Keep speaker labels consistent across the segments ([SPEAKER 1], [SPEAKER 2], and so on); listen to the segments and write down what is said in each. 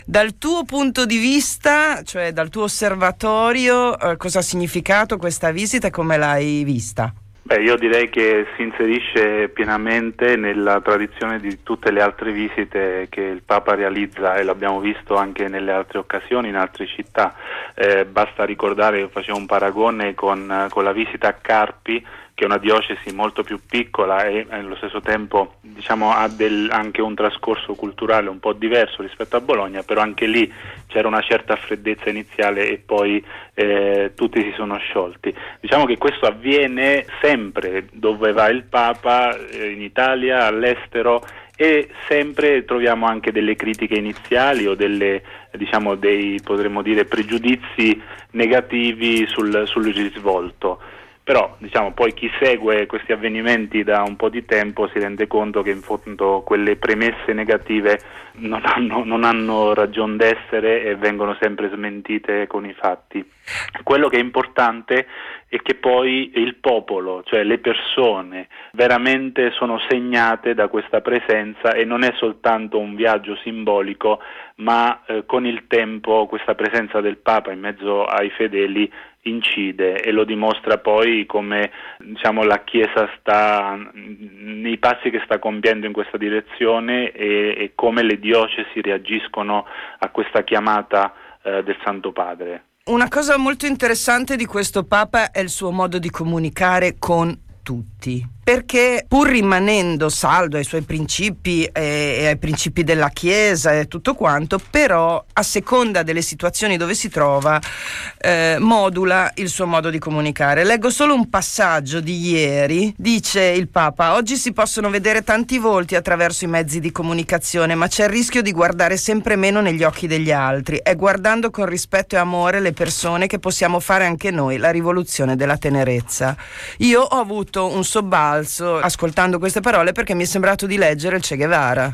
[SPEAKER 1] Dal tuo punto di vista, cioè dal tuo osservatorio, cosa ha significato questa visita e come l'hai vista?
[SPEAKER 2] Beh, io direi che si inserisce pienamente nella tradizione di tutte le altre visite che il Papa realizza, e l'abbiamo visto anche nelle altre occasioni, in altre città. Basta ricordare, io facevo un paragone con la visita a Carpi, che è una diocesi molto più piccola e allo stesso tempo ha anche un trascorso culturale un po' diverso rispetto a Bologna, però anche lì c'era una certa freddezza iniziale e poi tutti si sono sciolti. Diciamo che questo avviene sempre dove va il Papa, in Italia, all'estero, e sempre troviamo anche delle critiche iniziali o dei potremmo dire pregiudizi negativi sul risvolto. Però poi chi segue questi avvenimenti da un po' di tempo si rende conto che in fondo quelle premesse negative non hanno ragion d'essere e vengono sempre smentite con i fatti. Quello che è importante è che poi il popolo, cioè le persone, veramente sono segnate da questa presenza, e non è soltanto un viaggio simbolico, ma con il tempo questa presenza del Papa in mezzo ai fedeli incide, e lo dimostra poi come la Chiesa sta nei passi che sta compiendo in questa direzione, e come le diocesi reagiscono a questa chiamata del Santo Padre.
[SPEAKER 1] Una cosa molto interessante di questo Papa è il suo modo di comunicare con tutti, perché pur rimanendo saldo ai suoi principi e ai principi della Chiesa e tutto quanto, però a seconda delle situazioni dove si trova modula il suo modo di comunicare. Leggo solo un passaggio di ieri. Dice il Papa: oggi si possono vedere tanti volti attraverso i mezzi di comunicazione, ma c'è il rischio di guardare sempre meno negli occhi degli altri. È guardando con rispetto e amore le persone che possiamo fare anche noi la rivoluzione della tenerezza. Io ho avuto un sobbalzo ascoltando queste parole, perché mi è sembrato di leggere il Che Guevara.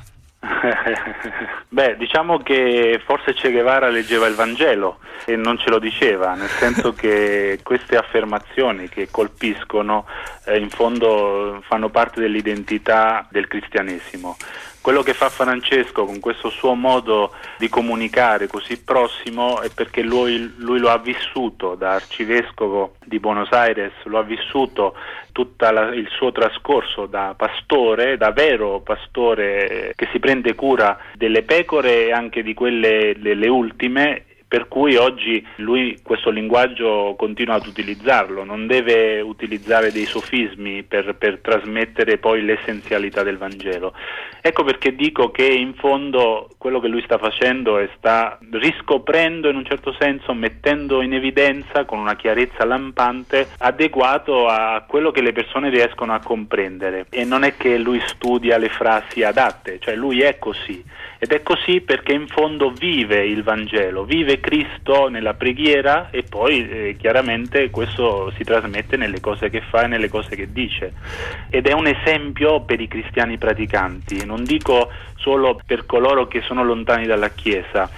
[SPEAKER 2] Beh, diciamo che forse Che Guevara leggeva il Vangelo e non ce lo diceva, nel senso che queste affermazioni che colpiscono in fondo fanno parte dell'identità del cristianesimo. Quello che fa Francesco con questo suo modo di comunicare così prossimo è perché lui lo ha vissuto da arcivescovo di Buenos Aires, lo ha vissuto tutto il suo trascorso da pastore, da vero pastore che si prende cura delle pecore e anche di quelle delle ultime, per cui oggi lui questo linguaggio continua ad utilizzarlo, non deve utilizzare dei sofismi per trasmettere poi l'essenzialità del Vangelo. Ecco perché dico che in fondo quello che lui sta facendo è sta riscoprendo, in un certo senso, mettendo in evidenza con una chiarezza lampante, adeguato a quello che le persone riescono a comprendere. E non è che lui studia le frasi adatte, cioè lui è così. Ed è così perché in fondo vive il Vangelo, vive Cristo nella preghiera, e poi chiaramente questo si trasmette nelle cose che fa e nelle cose che dice. Ed è un esempio per i cristiani praticanti, non dico solo per coloro che sono lontani dalla Chiesa.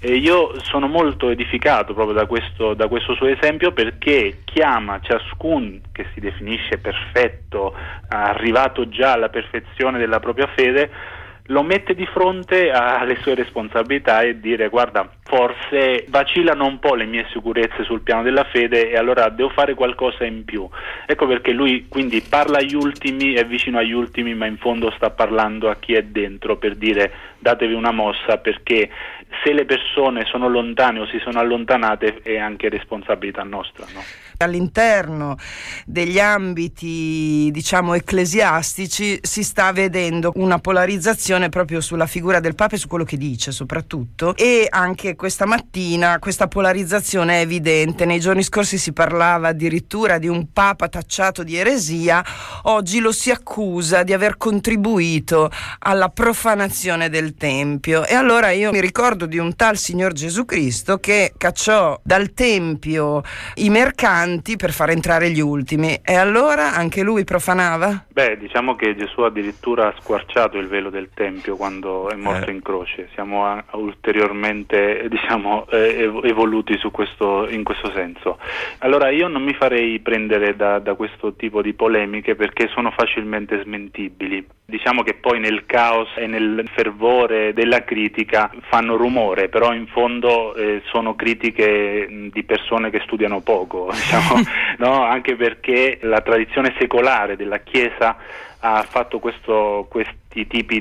[SPEAKER 2] Io sono molto edificato proprio da questo suo esempio, perché chiama ciascun che si definisce perfetto, arrivato già alla perfezione della propria fede, lo mette di fronte alle sue responsabilità e dire: guarda, forse vacillano un po' le mie sicurezze sul piano della fede e allora devo fare qualcosa in più. Ecco perché lui quindi parla agli ultimi, è vicino agli ultimi, ma in fondo sta parlando a chi è dentro, per dire: datevi una mossa, perché se le persone sono lontane o si sono allontanate è anche responsabilità nostra, no?
[SPEAKER 1] All'interno degli ambiti, ecclesiastici, si sta vedendo una polarizzazione proprio sulla figura del Papa e su quello che dice soprattutto, e anche questa mattina questa polarizzazione è evidente. Nei giorni scorsi si parlava addirittura di un Papa tacciato di eresia, oggi lo si accusa di aver contribuito alla profanazione del Tempio. E allora io mi ricordo di un tal Signor Gesù Cristo che cacciò dal Tempio i mercanti per far entrare gli ultimi, e allora anche lui profanava?
[SPEAKER 2] Beh, diciamo che Gesù addirittura ha squarciato il velo del Tempio quando è morto in croce. Siamo ulteriormente evoluti in questo senso. Allora io non mi farei prendere da questo tipo di polemiche, perché sono facilmente smentibili. Diciamo che poi nel caos e nel fervore della critica fanno rumore, però in fondo sono critiche di persone che studiano poco, diciamo, no? Anche perché la tradizione secolare della Chiesa ha fatto questi tipi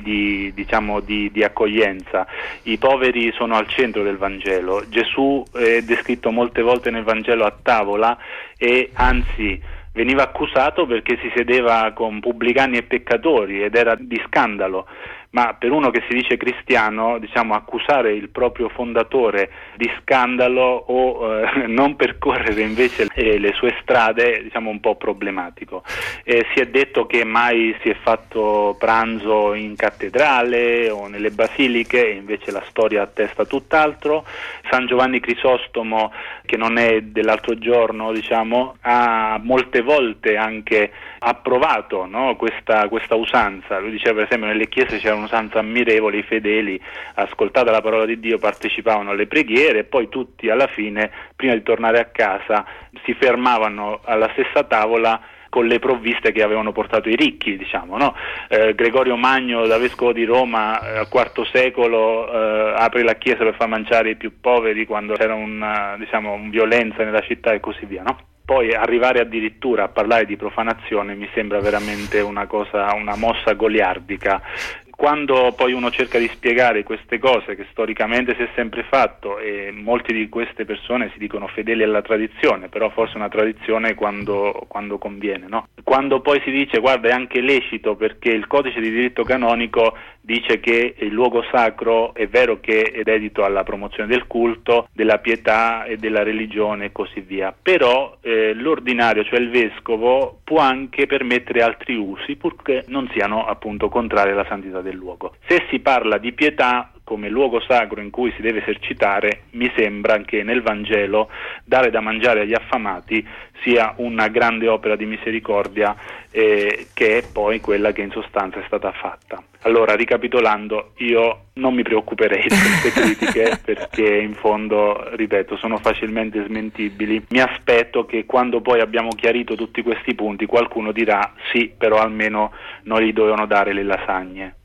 [SPEAKER 2] di accoglienza. I poveri sono al centro del Vangelo. Gesù è descritto molte volte nel Vangelo a tavola e anzi veniva accusato perché si sedeva con pubblicani e peccatori ed era di scandalo. Ma per uno che si dice cristiano, diciamo, accusare il proprio fondatore di scandalo o non percorrere invece le sue strade, diciamo, un po' problematico. Si è detto che mai si è fatto pranzo in cattedrale o nelle basiliche, e invece la storia attesta tutt'altro. San Giovanni Crisostomo, che non è dell'altro giorno, diciamo, ha molte volte anche approvato, no, questa usanza. Lui diceva, per esempio, nelle chiese c'era un'usanza ammirevole, i fedeli, ascoltata la parola di Dio, partecipavano alle preghiere e poi tutti alla fine, prima di tornare a casa, si fermavano alla stessa tavola con le provviste che avevano portato i ricchi, diciamo, no? Gregorio Magno, da vescovo di Roma, al IV secolo, apre la chiesa per far mangiare i più poveri quando c'era un violenza nella città e così via, no? Poi arrivare addirittura a parlare di profanazione mi sembra veramente una mossa goliardica. Quando poi uno cerca di spiegare queste cose che storicamente si è sempre fatto, e molti di queste persone si dicono fedeli alla tradizione, però forse una tradizione quando conviene, no? Quando poi si dice guarda è anche lecito perché il codice di diritto canonico dice che il luogo sacro è vero che è dedito alla promozione del culto, della pietà e della religione e così via, però l'ordinario, cioè il vescovo, può anche permettere altri usi purché non siano appunto contrari alla santità del luogo. Se si parla di pietà come luogo sacro in cui si deve esercitare, mi sembra che nel Vangelo dare da mangiare agli affamati sia una grande opera di misericordia che è poi quella che in sostanza è stata fatta. Allora, ricapitolando, io non mi preoccuperei di queste critiche perché in fondo, ripeto, sono facilmente smentibili. Mi aspetto che quando poi abbiamo chiarito tutti questi punti qualcuno dirà sì, però almeno non gli dovevano dare le lasagne.